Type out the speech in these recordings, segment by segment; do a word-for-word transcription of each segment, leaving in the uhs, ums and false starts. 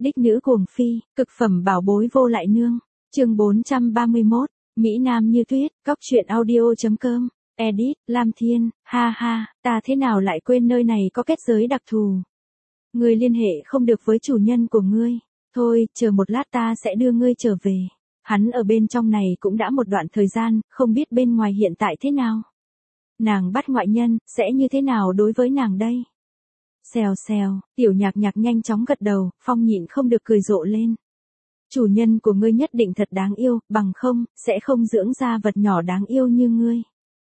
Đích nữ cuồng phi, cực phẩm bảo bối vô lại nương. Chương bốn trăm ba mươi mốt, Mỹ Nam như tuyết, góc truyện audio.com, edit, Lam Thiên, ha ha, ta thế nào lại quên nơi này có kết giới đặc thù. Ngươi liên hệ không được với chủ nhân của ngươi, thôi, chờ một lát ta sẽ đưa ngươi trở về. Hắn ở bên trong này cũng đã một đoạn thời gian, không biết bên ngoài hiện tại thế nào. Nàng bắt ngoại nhân, sẽ như thế nào đối với nàng đây? Xèo xèo, tiểu nhạc nhạc nhanh chóng gật đầu, Phong nhịn không được cười rộ lên. Chủ nhân của ngươi nhất định thật đáng yêu, bằng không, sẽ không dưỡng ra vật nhỏ đáng yêu như ngươi.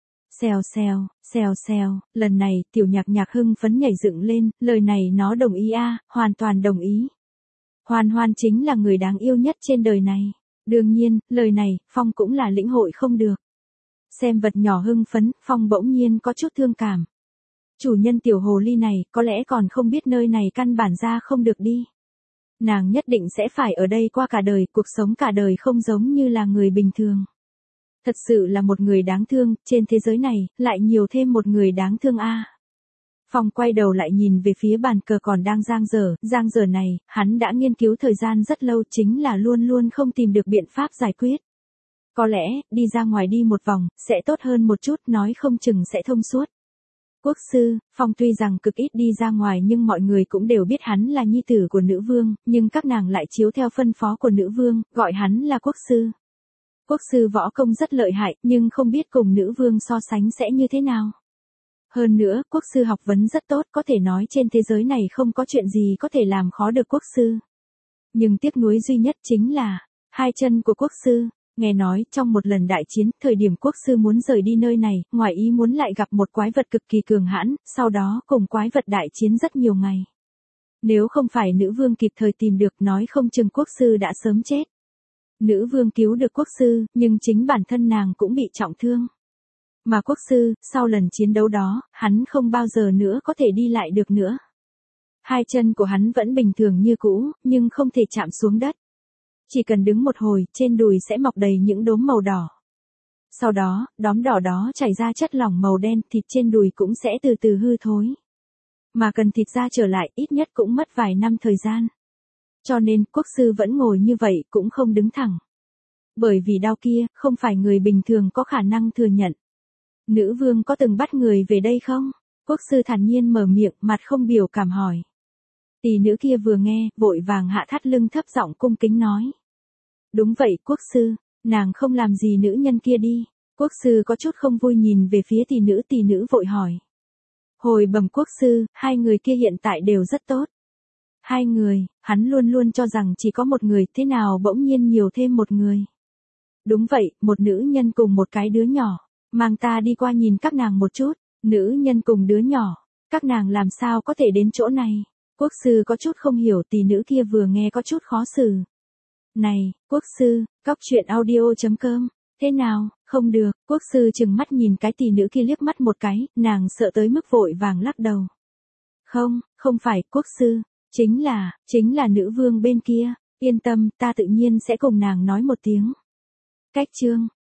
Xèo xèo, xèo xèo, lần này, tiểu nhạc nhạc hưng phấn nhảy dựng lên, lời này nó đồng ý a, hoàn toàn đồng ý. Hoan Hoan chính là người đáng yêu nhất trên đời này. Đương nhiên, lời này, Phong cũng là lĩnh hội không được. Xem vật nhỏ hưng phấn, Phong bỗng nhiên có chút thương cảm. Chủ nhân tiểu hồ ly này, có lẽ còn không biết nơi này căn bản ra không được đi. Nàng nhất định sẽ phải ở đây qua cả đời, cuộc sống cả đời không giống như là người bình thường. Thật sự là một người đáng thương, trên thế giới này, lại nhiều thêm một người đáng thương a. Phong quay đầu lại nhìn về phía bàn cờ còn đang giang dở, giang dở này, hắn đã nghiên cứu thời gian rất lâu, chính là luôn luôn không tìm được biện pháp giải quyết. Có lẽ, đi ra ngoài đi một vòng, sẽ tốt hơn một chút, nói không chừng sẽ thông suốt. Quốc sư, Phong tuy rằng cực ít đi ra ngoài nhưng mọi người cũng đều biết hắn là nhi tử của nữ vương, nhưng các nàng lại chiếu theo phân phó của nữ vương, gọi hắn là quốc sư. Quốc sư võ công rất lợi hại, nhưng không biết cùng nữ vương so sánh sẽ như thế nào. Hơn nữa, quốc sư học vấn rất tốt, có thể nói trên thế giới này không có chuyện gì có thể làm khó được quốc sư. Nhưng tiếc nuối duy nhất chính là, hai chân của quốc sư. Nghe nói, trong một lần đại chiến, thời điểm quốc sư muốn rời đi nơi này, ngoài ý muốn lại gặp một quái vật cực kỳ cường hãn, sau đó cùng quái vật đại chiến rất nhiều ngày. Nếu không phải nữ vương kịp thời tìm được, nói không chừng quốc sư đã sớm chết. Nữ vương cứu được quốc sư, nhưng chính bản thân nàng cũng bị trọng thương. Mà quốc sư, sau lần chiến đấu đó, hắn không bao giờ nữa có thể đi lại được nữa. Hai chân của hắn vẫn bình thường như cũ, nhưng không thể chạm xuống đất. Chỉ cần đứng một hồi, trên đùi sẽ mọc đầy những đốm màu đỏ. Sau đó, đốm đỏ đó chảy ra chất lỏng màu đen, thịt trên đùi cũng sẽ từ từ hư thối. Mà cần thịt ra trở lại, ít nhất cũng mất vài năm thời gian. Cho nên, quốc sư vẫn ngồi như vậy, cũng không đứng thẳng. Bởi vì đau kia, không phải người bình thường có khả năng thừa nhận. Nữ vương có từng bắt người về đây không? Quốc sư thản nhiên mở miệng, mặt không biểu cảm hỏi. Tỷ nữ kia vừa nghe, vội vàng hạ thắt lưng thấp giọng cung kính nói. Đúng vậy, quốc sư, nàng không làm gì nữ nhân kia đi. Quốc sư có chút không vui nhìn về phía tỷ nữ, tỷ nữ vội hỏi. Hồi bẩm quốc sư, hai người kia hiện tại đều rất tốt. Hai người, hắn luôn luôn cho rằng chỉ có một người, thế nào bỗng nhiên nhiều thêm một người. Đúng vậy, một nữ nhân cùng một cái đứa nhỏ, mang ta đi qua nhìn các nàng một chút, nữ nhân cùng đứa nhỏ, các nàng làm sao có thể đến chỗ này. Quốc sư có chút không hiểu, tỷ nữ kia vừa nghe có chút khó xử. Này, quốc sư, góc truyện audio.com, thế nào, không được, quốc sư chừng mắt nhìn cái tỷ nữ kia liếc mắt một cái, nàng sợ tới mức vội vàng lắc đầu. Không, không phải, quốc sư, chính là, chính là nữ vương bên kia, yên tâm, ta tự nhiên sẽ cùng nàng nói một tiếng. Cách chương,